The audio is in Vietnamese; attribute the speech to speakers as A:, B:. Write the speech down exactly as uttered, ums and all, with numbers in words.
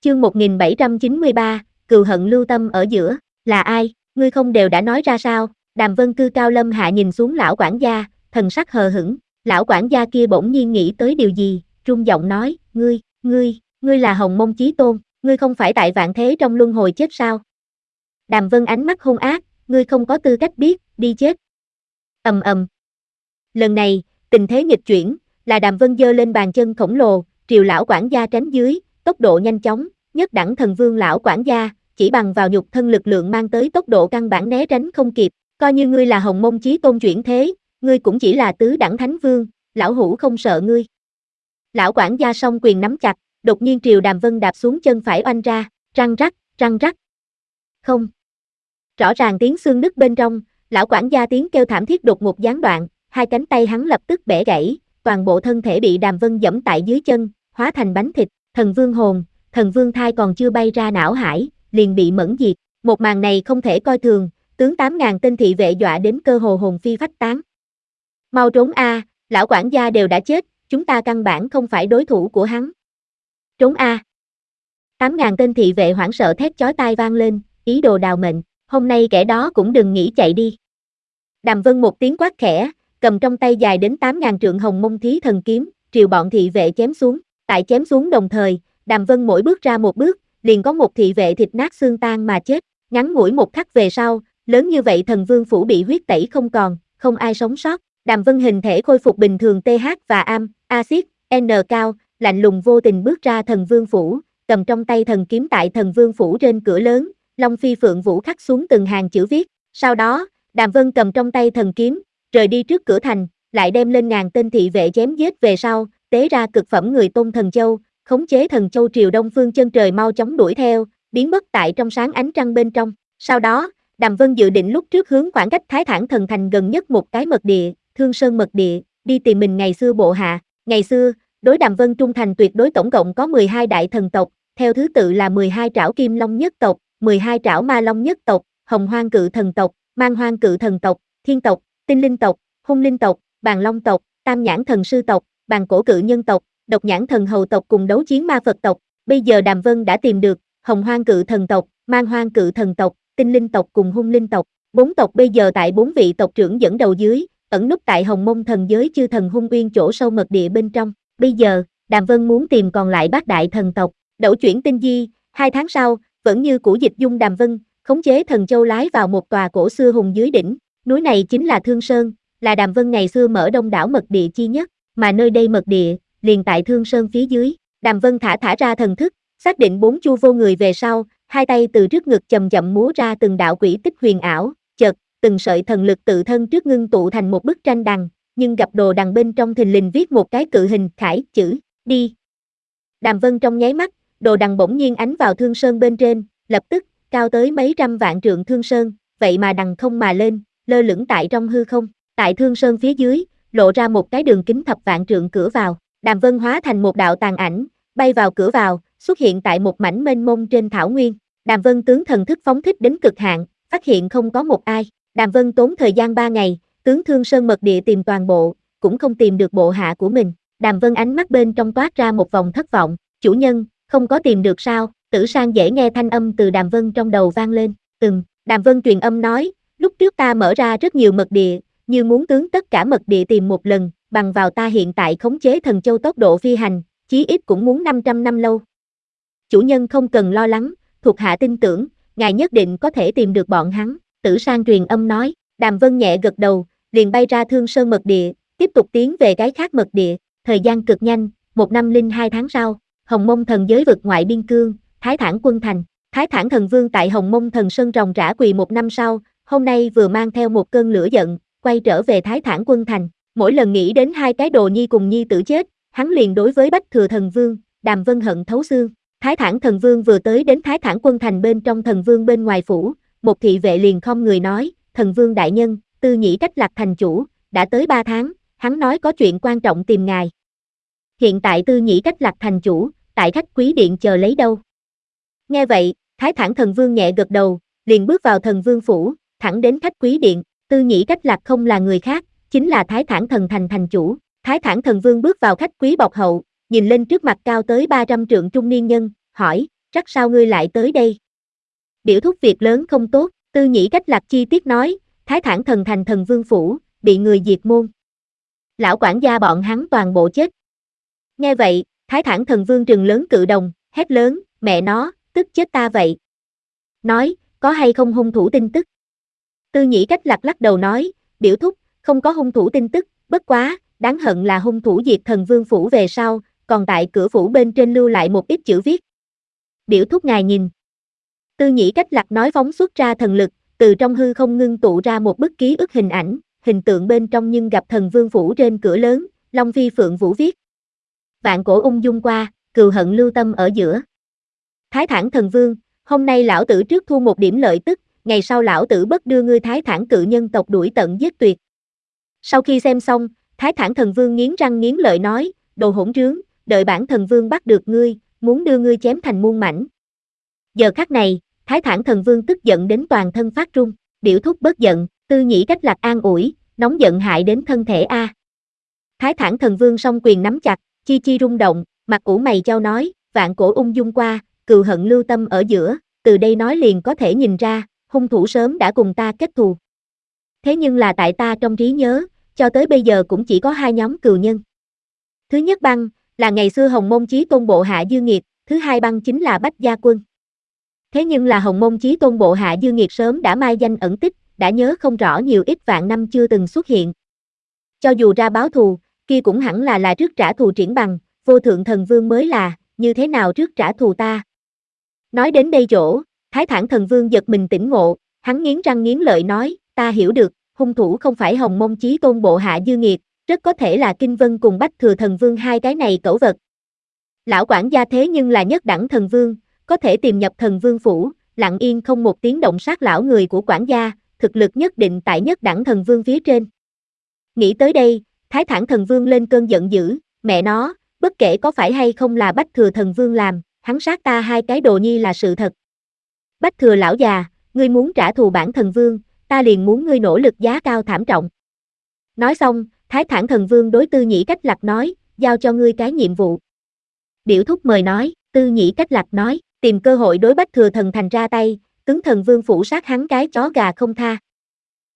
A: Chương một nghìn bảy trăm chín mươi ba, cừu hận lưu tâm ở giữa, là ai, ngươi không đều đã nói ra sao? Đàm Vân cư cao lâm hạ nhìn xuống lão quản gia, thần sắc hờ hững, lão quản gia kia bỗng nhiên nghĩ tới điều gì, run giọng nói, ngươi, ngươi, ngươi là Hồng Mông Chí Tôn, ngươi không phải tại vạn thế trong luân hồi chết sao? Đàm Vân ánh mắt hung ác, ngươi không có tư cách biết, đi chết. Ầm ầm. Lần này, tình thế nghịch chuyển, là Đàm Vân giơ lên bàn chân khổng lồ, triều lão quản gia tránh dưới, tốc độ nhanh chóng, nhất đẳng thần vương lão quản gia, chỉ bằng vào nhục thân lực lượng mang tới tốc độ căn bản né tránh không kịp, coi như ngươi là Hồng Mông Chí Tôn chuyển thế, ngươi cũng chỉ là tứ đẳng thánh vương, lão hủ không sợ ngươi. Lão quản gia song quyền nắm chặt, đột nhiên triều Đàm Vân đạp xuống chân phải oanh ra, răng rắc, răng rắc. Không. Rõ ràng tiếng xương nứt bên trong, lão quản gia tiếng kêu thảm thiết đột ngột gián đoạn, hai cánh tay hắn lập tức bẻ gãy, toàn bộ thân thể bị Đàm Vân giẫm tại dưới chân, hóa thành bánh thịt, thần vương hồn, thần vương thai còn chưa bay ra não hải, liền bị mẫn diệt. Một màn này không thể coi thường, tướng tám ngàn tên thị vệ dọa đến cơ hồ hồn phi phách tán. Mau trốn a, lão quản gia đều đã chết, chúng ta căn bản không phải đối thủ của hắn. Trốn a. tám ngàn tên thị vệ hoảng sợ thét chói tai vang lên, ý đồ đào mệnh, hôm nay kẻ đó cũng đừng nghĩ chạy đi. Đàm Vân một tiếng quát khẽ, cầm trong tay dài đến tám ngàn trượng Hồng Mông Thí Thần kiếm, triều bọn thị vệ chém xuống, tại chém xuống đồng thời, Đàm Vân mỗi bước ra một bước, liền có một thị vệ thịt nát xương tan mà chết, ngắn ngủi một khắc về sau, lớn như vậy thần vương phủ bị huyết tẩy không còn, không ai sống sót. Đàm Vân hình thể khôi phục bình thường tê hát và am, axit, N cao, lạnh lùng vô tình bước ra thần vương phủ, cầm trong tay thần kiếm tại thần vương phủ trên cửa lớn, Long Phi Phượng Vũ khắc xuống từng hàng chữ viết. Sau đó, Đàm Vân cầm trong tay thần kiếm, rời đi trước cửa thành, lại đem lên ngàn tên thị vệ chém giết về sau, tế ra cực phẩm người tôn thần châu, khống chế thần châu triều đông phương chân trời mau chóng đuổi theo, biến mất tại trong sáng ánh trăng bên trong. Sau đó, Đàm Vân dự định lúc trước hướng khoảng cách Thái Thản thần thành gần nhất một cái mật địa, Thương Sơn mật địa, đi tìm mình ngày xưa bộ hạ. Ngày xưa, đối Đàm Vân trung thành tuyệt đối tổng cộng có mười hai đại thần tộc, theo thứ tự là mười hai trảo kim long nhất tộc, mười hai trảo ma long nhất tộc, hồng hoang cự thần tộc, mang hoang cự thần tộc, thiên tộc, tinh linh tộc, hung linh tộc, bàn long tộc, tam nhãn thần sư tộc, bàn cổ cự nhân tộc, độc nhãn thần hầu tộc cùng đấu chiến ma Phật tộc. Bây giờ Đàm Vân đã tìm được hồng hoang cự thần tộc, mang hoang cự thần tộc, tinh linh tộc cùng hung linh tộc. Bốn tộc bây giờ tại bốn vị tộc trưởng dẫn đầu dưới, ẩn núp tại Hồng Mông thần giới chư thần hung uyên chỗ sâu mật địa bên trong. Bây giờ, Đàm Vân muốn tìm còn lại bát đại thần tộc. Đẩu chuyển tinh di, hai tháng sau, vẫn như cũ dịch dung Đàm Vân, khống chế thần châu lái vào một tòa cổ xưa hùng dưới đỉnh. Núi này chính là Thương Sơn, là Đàm Vân ngày xưa mở đông đảo mật địa chi nhất, mà nơi đây mật địa, liền tại Thương Sơn phía dưới. Đàm Vân thả thả ra thần thức, xác định bốn chu vô người về sau, hai tay từ trước ngực chậm chậm múa ra từng đạo quỷ tích huyền ảo, chợt, từng sợi thần lực tự thân trước ngưng tụ thành một bức tranh đằng, nhưng gặp đồ đằng bên trong thình lình viết một cái cự hình khải chữ, đi. Đàm Vân trong nháy mắt, đồ đằng bỗng nhiên ánh vào Thương Sơn bên trên, lập tức, cao tới mấy trăm vạn trượng Thương Sơn, vậy mà đằng không mà lên, lơ lửng tại trong hư không, tại Thương Sơn phía dưới, lộ ra một cái đường kính thập vạn trượng cửa vào. Đàm Vân hóa thành một đạo tàn ảnh, bay vào cửa vào, xuất hiện tại một mảnh mênh mông trên thảo nguyên. Đàm Vân tướng thần thức phóng thích đến cực hạn, phát hiện không có một ai. Đàm Vân tốn thời gian ba ngày, tướng Thương Sơn mật địa tìm toàn bộ, cũng không tìm được bộ hạ của mình. Đàm Vân ánh mắt bên trong toát ra một vòng thất vọng, chủ nhân, không có tìm được sao? Tử Sang dễ nghe thanh âm từ Đàm Vân trong đầu vang lên. Ừm, Đàm Vân truyền âm nói, lúc trước ta mở ra rất nhiều mật địa, như muốn tướng tất cả mật địa tìm một lần, bằng vào ta hiện tại khống chế thần châu tốc độ phi hành, chí ít cũng muốn năm trăm năm lâu. Chủ nhân không cần lo lắng, thuộc hạ tin tưởng, ngài nhất định có thể tìm được bọn hắn. Tử Sang truyền âm nói. Đàm Vân nhẹ gật đầu, liền bay ra Thương Sơn mật địa, tiếp tục tiến về cái khác mật địa. Thời gian cực nhanh, một năm linh hai tháng sau, Hồng Mông thần giới vực ngoại biên cương, Thái Thản quân thành. Thái Thản thần vương tại Hồng Mông thần sơn ròng rã quỳ một năm sau, hôm nay vừa mang theo một cơn lửa giận, quay trở về Thái Thản quân thành. Mỗi lần nghĩ đến hai cái đồ nhi cùng nhi tử chết, hắn liền đối với Bách Thừa thần vương, Đàm Vân hận thấu xương. Thái Thản thần vương vừa tới đến Thái Thản quân thành bên trong thần vương bên ngoài phủ, một thị vệ liền khom người nói, thần vương đại nhân, Tư Nhĩ Cách Lạc thành chủ, đã tới ba tháng, hắn nói có chuyện quan trọng tìm ngài. Hiện tại Tư Nhĩ Cách Lạc thành chủ, tại khách quý điện chờ lấy đâu. Nghe vậy, Thái Thản thần vương nhẹ gật đầu, liền bước vào thần vương phủ, thẳng đến khách quý điện. Tư Nhĩ Cách Lạc không là người khác, chính là Thái Thản thần thành thành chủ. Thái Thản thần vương bước vào khách quý bọc hậu, nhìn lên trước mặt cao tới ba trăm trượng trung niên nhân, hỏi, Rắc sao ngươi lại tới đây? Biểu thúc việc lớn không tốt, Tư Nhĩ Cách Lạc chi tiết nói, Thái Thản Thần thành thần vương phủ, bị người diệt môn. Lão quản gia bọn hắn toàn bộ chết. Nghe vậy, Thái Thản Thần Vương trừng lớn cự đồng, hét lớn, mẹ nó, tức chết ta vậy. Nói, có hay không hung thủ tin tức? Tư Nhĩ Cách Lạc lắc đầu nói, biểu thúc, không có hung thủ tin tức, bất quá, đáng hận là hung thủ diệt thần vương phủ về sau, còn tại cửa phủ bên trên lưu lại một ít chữ viết. Biểu thúc ngài nhìn. Tư Nhĩ Cách Lạc nói phóng xuất ra thần lực, từ trong hư không ngưng tụ ra một bức ký ức hình ảnh, hình tượng bên trong nhưng gặp thần vương phủ trên cửa lớn, Long Phi Phượng Vũ viết. Vạn cổ ung dung qua, cừu hận lưu tâm ở giữa. Thái Thản Thần Vương, hôm nay lão tử trước thu một điểm lợi tức, ngày sau lão tử bất đưa ngươi Thái Thản cự nhân tộc đuổi tận giết tuyệt. Sau khi xem xong, Thái Thản Thần Vương nghiến răng nghiến lợi nói, đồ hỗn trướng, đợi bản thần vương bắt được ngươi, muốn đưa ngươi chém thành muôn mảnh. Giờ khắc này, Thái Thản Thần Vương tức giận đến toàn thân phát run, biểu thúc bớt giận, Tư Nhĩ Cách Lạc an ủi, nóng giận hại đến thân thể a. Thái Thản Thần Vương song quyền nắm chặt, chi chi rung động, mặt ủ mày chau nói, vạn cổ ung dung qua, cừu hận lưu tâm ở giữa, từ đây nói liền có thể nhìn ra, hung thủ sớm đã cùng ta kết thù. Thế nhưng là tại ta trong trí nhớ, cho tới bây giờ cũng chỉ có hai nhóm cừu nhân. Thứ nhất băng, là ngày xưa Hồng Môn Chí Tôn bộ hạ Dư Nghiệt, thứ hai băng chính là Bách Gia Quân. Thế nhưng là Hồng Môn Chí Tôn bộ hạ Dư Nghiệt sớm đã mai danh ẩn tích, đã nhớ không rõ nhiều ít vạn năm chưa từng xuất hiện. Cho dù ra báo thù, kia cũng hẳn là là trước trả thù triển bằng, vô thượng thần vương mới là, như thế nào trước trả thù ta. Nói đến đây chỗ, Thái Thản Thần Vương giật mình tỉnh ngộ, hắn nghiến răng nghiến lợi nói, ta hiểu được, hung thủ không phải Hồng Môn Chí Tôn bộ hạ Dư Nghiệt, rất có thể là Kinh Vân cùng Bách Thừa Thần Vương hai cái này cẩu vật. Lão quản gia thế nhưng là nhất đẳng thần vương, có thể tìm nhập thần vương phủ, lặng yên không một tiếng động sát lão người của quản gia, thực lực nhất định tại nhất đẳng thần vương phía trên. Nghĩ tới đây, Thái Thản Thần Vương lên cơn giận dữ, mẹ nó, bất kể có phải hay không là Bách Thừa Thần Vương làm, hắn sát ta hai cái đồ nhi là sự thật. Bách Thừa lão già, ngươi muốn trả thù bản thần vương, ta liền muốn ngươi nỗ lực giá cao thảm trọng. Nói xong, Thái Thản Thần Vương đối Tư Nhĩ Cách Lạc nói, giao cho ngươi cái nhiệm vụ. Biểu thúc mời nói, Tư Nhĩ Cách Lạc nói, tìm cơ hội đối Bách Thừa Thần thành ra tay, tướng thần vương phủ sát hắn cái chó gà không tha.